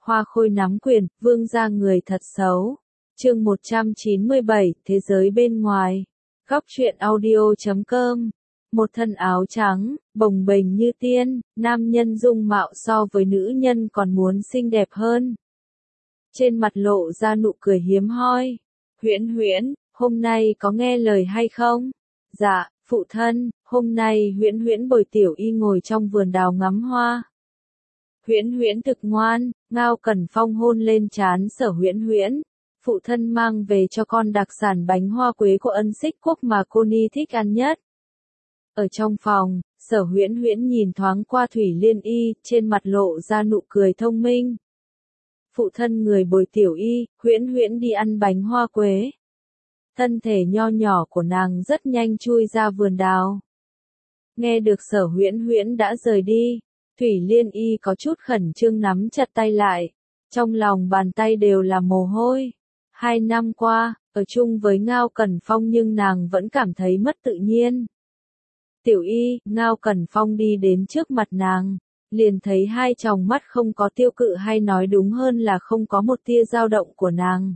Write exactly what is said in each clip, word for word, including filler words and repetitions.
Hoa Khôi nắm quyền, vương gia người thật xấu. Chương một trăm chín mươi bảy, Thế giới bên ngoài. Góc truyện audio chấm com. Một thân áo trắng, bồng bềnh như tiên, nam nhân dung mạo so với nữ nhân còn muốn xinh đẹp hơn. Trên mặt lộ ra nụ cười hiếm hoi. Huyễn Huyễn, hôm nay có nghe lời hay không? Dạ, phụ thân, hôm nay Huyễn Huyễn bồi Tiểu Y ngồi trong vườn đào ngắm hoa. Huyễn Huyễn thực ngoan, Ngao Cẩn Phong hôn lên trán Sở Huyễn Huyễn. Phụ thân mang về cho con đặc sản bánh hoa quế của Ân Xích Quốc mà cô Ni thích ăn nhất. Ở trong phòng, Sở Huyễn Huyễn nhìn thoáng qua Thủy Liên Y, trên mặt lộ ra nụ cười thông minh. Phụ thân người bồi Tiểu Y, Huyễn Huyễn đi ăn bánh hoa quế. Thân thể nho nhỏ của nàng rất nhanh chui ra vườn đào. Nghe được Sở Huyễn Huyễn đã rời đi, Thủy Liên Y có chút khẩn trương nắm chặt tay lại. Trong lòng bàn tay đều là mồ hôi. Hai năm qua, ở chung với Ngao Cẩn Phong nhưng nàng vẫn cảm thấy mất tự nhiên. Tiểu Y, Ngao Cẩn Phong đi đến trước mặt nàng, liền thấy hai tròng mắt không có tiêu cự hay nói đúng hơn là không có một tia dao động của nàng.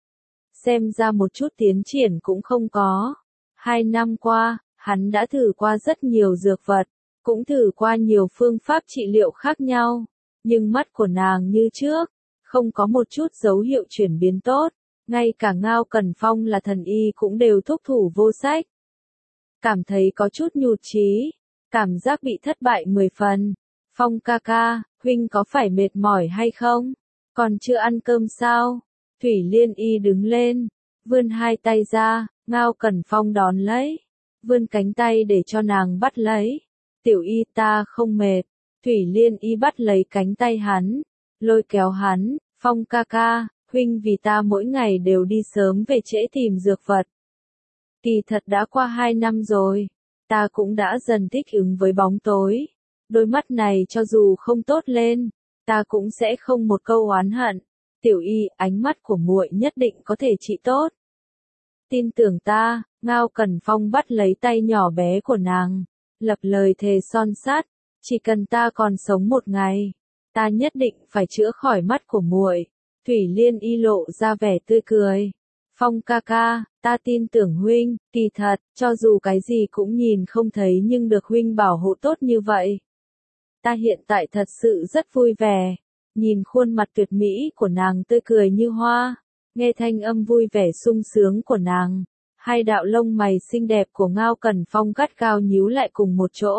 Xem ra một chút tiến triển cũng không có. Hai năm qua, hắn đã thử qua rất nhiều dược vật, cũng thử qua nhiều phương pháp trị liệu khác nhau, nhưng mắt của nàng như trước, không có một chút dấu hiệu chuyển biến tốt, ngay cả Ngao Cẩn Phong là thần y cũng đều thúc thủ vô sách. Cảm thấy có chút nhụt chí, cảm giác bị thất bại mười phần. Phong ca ca, huynh có phải mệt mỏi hay không? Còn chưa ăn cơm sao? Thủy Liên Y đứng lên, vươn hai tay ra, Ngao Cẩn Phong đón lấy, vươn cánh tay để cho nàng bắt lấy. Tiểu Y ta không mệt. Thủy Liên Y bắt lấy cánh tay hắn, lôi kéo hắn, Phong ca ca, huynh vì ta mỗi ngày đều đi sớm về trễ tìm dược vật. Kỳ thật đã qua hai năm rồi, ta cũng đã dần thích ứng với bóng tối. Đôi mắt này cho dù không tốt lên, ta cũng sẽ không một câu oán hận. Tiểu Y, ánh mắt của muội nhất định có thể trị tốt. Tin tưởng ta. Ngao Cẩn Phong bắt lấy tay nhỏ bé của nàng, lập lời thề son sắt, chỉ cần ta còn sống một ngày, ta nhất định phải chữa khỏi mắt của muội. Thủy Liên Y lộ ra vẻ tươi cười. Phong ca ca, ta tin tưởng huynh, kỳ thật, cho dù cái gì cũng nhìn không thấy nhưng được huynh bảo hộ tốt như vậy. Ta hiện tại thật sự rất vui vẻ. Nhìn khuôn mặt tuyệt mỹ của nàng tươi cười như hoa, nghe thanh âm vui vẻ sung sướng của nàng, hai đạo lông mày xinh đẹp của Ngao Cẩn Phong gắt gao nhíu lại cùng một chỗ.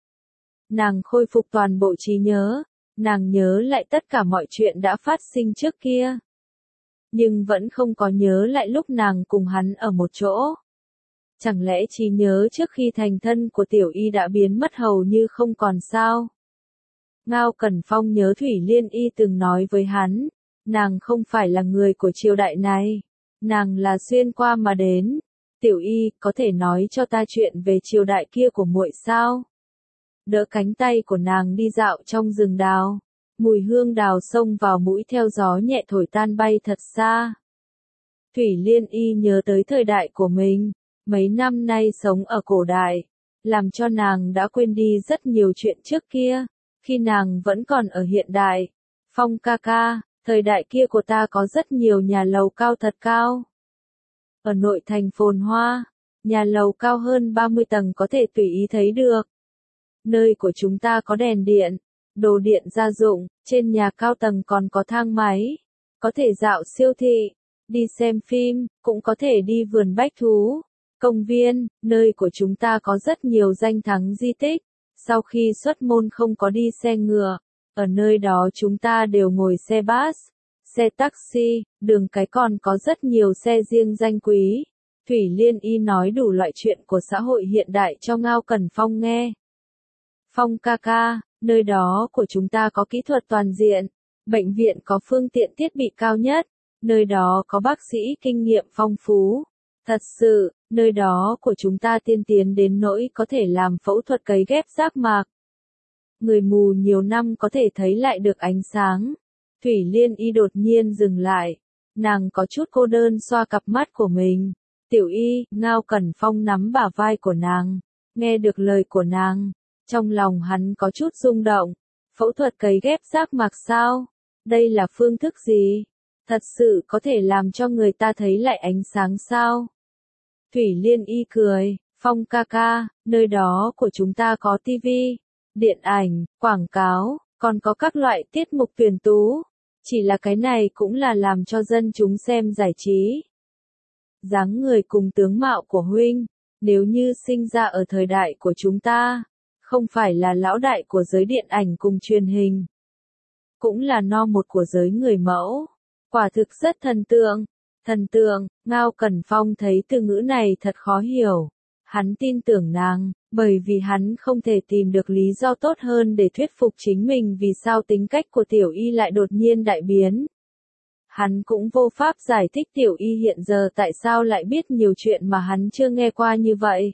Nàng khôi phục toàn bộ trí nhớ, nàng nhớ lại tất cả mọi chuyện đã phát sinh trước kia. Nhưng vẫn không có nhớ lại lúc nàng cùng hắn ở một chỗ. Chẳng lẽ trí nhớ trước khi thành thân của Tiểu Y đã biến mất hầu như không còn sao? Ngao Cẩn Phong nhớ Thủy Liên Y từng nói với hắn, nàng không phải là người của triều đại này, nàng là xuyên qua mà đến. Tiểu Y, có thể nói cho ta chuyện về triều đại kia của muội sao? Đỡ cánh tay của nàng đi dạo trong rừng đào, mùi hương đào xông vào mũi theo gió nhẹ thổi tan bay thật xa. Thủy Liên Y nhớ tới thời đại của mình, mấy năm nay sống ở cổ đại, làm cho nàng đã quên đi rất nhiều chuyện trước kia, khi nàng vẫn còn ở hiện đại. Phong ca ca, thời đại kia của ta có rất nhiều nhà lầu cao thật cao. Ở nội thành phồn hoa, nhà lầu cao hơn ba mươi tầng có thể tùy ý thấy được. Nơi của chúng ta có đèn điện, đồ điện gia dụng, trên nhà cao tầng còn có thang máy, có thể dạo siêu thị, đi xem phim, cũng có thể đi vườn bách thú, công viên. Nơi của chúng ta có rất nhiều danh thắng di tích. Sau khi xuất môn không có đi xe ngựa, ở nơi đó chúng ta đều ngồi xe bus, xe taxi, đường cái còn có rất nhiều xe riêng danh quý. Thủy Liên Y nói đủ loại chuyện của xã hội hiện đại cho Ngao Cẩn Phong nghe. Phong ca ca, nơi đó của chúng ta có kỹ thuật toàn diện, bệnh viện có phương tiện thiết bị cao nhất, nơi đó có bác sĩ kinh nghiệm phong phú. Thật sự, nơi đó của chúng ta tiên tiến đến nỗi có thể làm phẫu thuật cấy ghép giác mạc. Người mù nhiều năm có thể thấy lại được ánh sáng. Thủy Liên Y đột nhiên dừng lại. Nàng có chút cô đơn xoa cặp mắt của mình. Tiểu Y, Ngao Cẩn Phong nắm bả vai của nàng. Nghe được lời của nàng, trong lòng hắn có chút rung động. Phẫu thuật cấy ghép giác mạc sao? Đây là phương thức gì? Thật sự có thể làm cho người ta thấy lại ánh sáng sao? Thủy Liên Y cười, Phong ca ca, nơi đó của chúng ta có tivi, điện ảnh, quảng cáo, còn có các loại tiết mục tuyển tú. Chỉ là cái này cũng là làm cho dân chúng xem giải trí. Dáng người cùng tướng mạo của huynh, nếu như sinh ra ở thời đại của chúng ta, không phải là lão đại của giới điện ảnh cùng truyền hình, cũng là no một của giới người mẫu. Quả thực rất thần tượng. Thần tượng, Ngao Cẩn Phong thấy từ ngữ này thật khó hiểu. Hắn tin tưởng nàng, bởi vì hắn không thể tìm được lý do tốt hơn để thuyết phục chính mình vì sao tính cách của Tiểu Y lại đột nhiên đại biến. Hắn cũng vô pháp giải thích Tiểu Y hiện giờ tại sao lại biết nhiều chuyện mà hắn chưa nghe qua như vậy.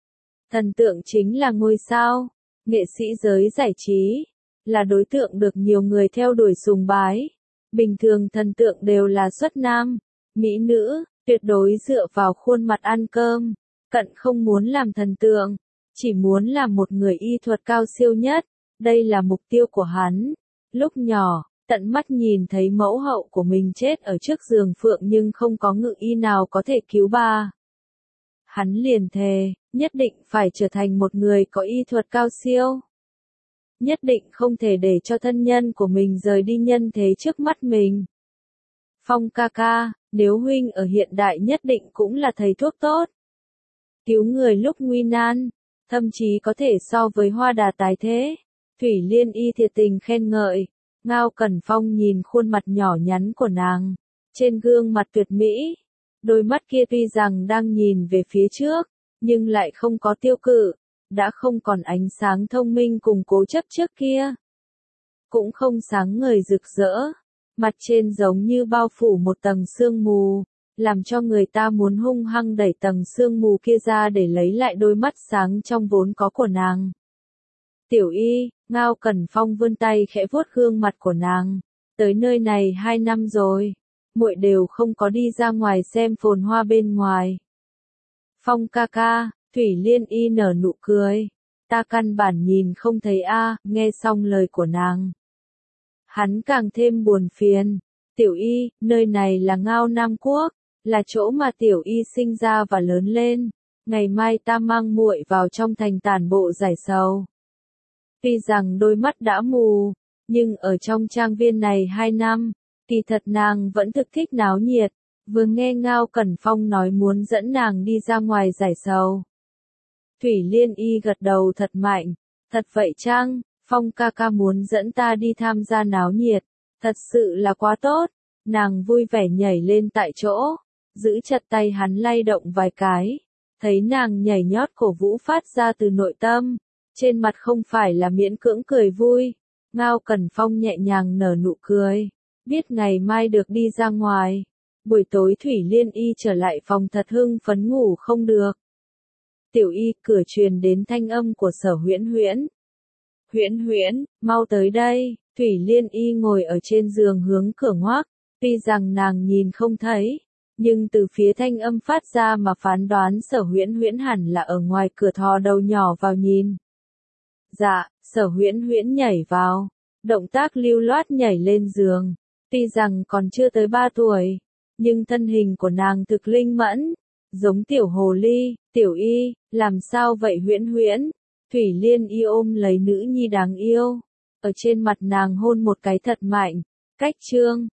Thần tượng chính là ngôi sao, nghệ sĩ giới giải trí, là đối tượng được nhiều người theo đuổi sùng bái. Bình thường thần tượng đều là xuất nam, mỹ nữ, tuyệt đối dựa vào khuôn mặt ăn cơm. Cận không muốn làm thần tượng, chỉ muốn làm một người y thuật cao siêu nhất. Đây là mục tiêu của hắn. Lúc nhỏ, tận mắt nhìn thấy mẫu hậu của mình chết ở trước giường phượng nhưng không có ngự y nào có thể cứu bà. Hắn liền thề, nhất định phải trở thành một người có y thuật cao siêu. Nhất định không thể để cho thân nhân của mình rời đi nhân thế trước mắt mình. Phong ca ca, nếu huynh ở hiện đại nhất định cũng là thầy thuốc tốt. Cứu người lúc nguy nan, thậm chí có thể so với hoa đà tái thế. Thủy Liên Y thiệt tình khen ngợi. Ngao Cẩn Phong nhìn khuôn mặt nhỏ nhắn của nàng, trên gương mặt tuyệt mỹ. Đôi mắt kia tuy rằng đang nhìn về phía trước, nhưng lại không có tiêu cự, đã không còn ánh sáng thông minh cùng cố chấp trước kia. Cũng không sáng ngời rực rỡ, mặt trên giống như bao phủ một tầng sương mù, làm cho người ta muốn hung hăng đẩy tầng sương mù kia ra để lấy lại đôi mắt sáng trong vốn có của nàng. Tiểu Y, Ngao Cẩn Phong vươn tay khẽ vuốt gương mặt của nàng, tới nơi này hai năm rồi, muội đều không có đi ra ngoài xem phồn hoa bên ngoài. Phong ca ca, Thủy Liên Y nở nụ cười, ta căn bản nhìn không thấy a. Nghe xong lời của nàng, hắn càng thêm buồn phiền. Tiểu Y, nơi này là Ngao Nam Quốc, là chỗ mà Tiểu Y sinh ra và lớn lên. Ngày mai ta mang muội vào trong thành tản bộ giải sầu. Tuy rằng đôi mắt đã mù, nhưng ở trong trang viên này hai năm, kỳ thật nàng vẫn thực thích náo nhiệt. Vừa nghe Ngao Cẩn Phong nói muốn dẫn nàng đi ra ngoài giải sầu, Thủy Liên Y gật đầu thật mạnh. Thật vậy chăng? Phong ca ca muốn dẫn ta đi tham gia náo nhiệt, thật sự là quá tốt. Nàng vui vẻ nhảy lên tại chỗ, giữ chặt tay hắn lay động vài cái. Thấy nàng nhảy nhót cổ vũ phát ra từ nội tâm, trên mặt không phải là miễn cưỡng cười vui. Ngao Cẩn Phong nhẹ nhàng nở nụ cười, biết ngày mai được đi ra ngoài. Buổi tối Thủy Liên Y trở lại phòng thật hưng phấn ngủ không được. Tiểu Y, cửa truyền đến thanh âm của Sở Huyễn Huyễn. Huyễn Huyễn, mau tới đây. Thủy Liên Y ngồi ở trên giường hướng cửa ngoác, tuy rằng nàng nhìn không thấy, nhưng từ phía thanh âm phát ra mà phán đoán Sở Huyễn Huyễn hẳn là ở ngoài cửa thò đầu nhỏ vào nhìn. Dạ, Sở Huyễn Huyễn nhảy vào, động tác lưu loát nhảy lên giường, tuy rằng còn chưa tới ba tuổi, nhưng thân hình của nàng thực linh mẫn, giống tiểu hồ ly. Tiểu Y, làm sao vậy Huyễn Huyễn? Thủy Liên Y ôm lấy nữ nhi đáng yêu, ở trên mặt nàng hôn một cái thật mạnh. Cách chương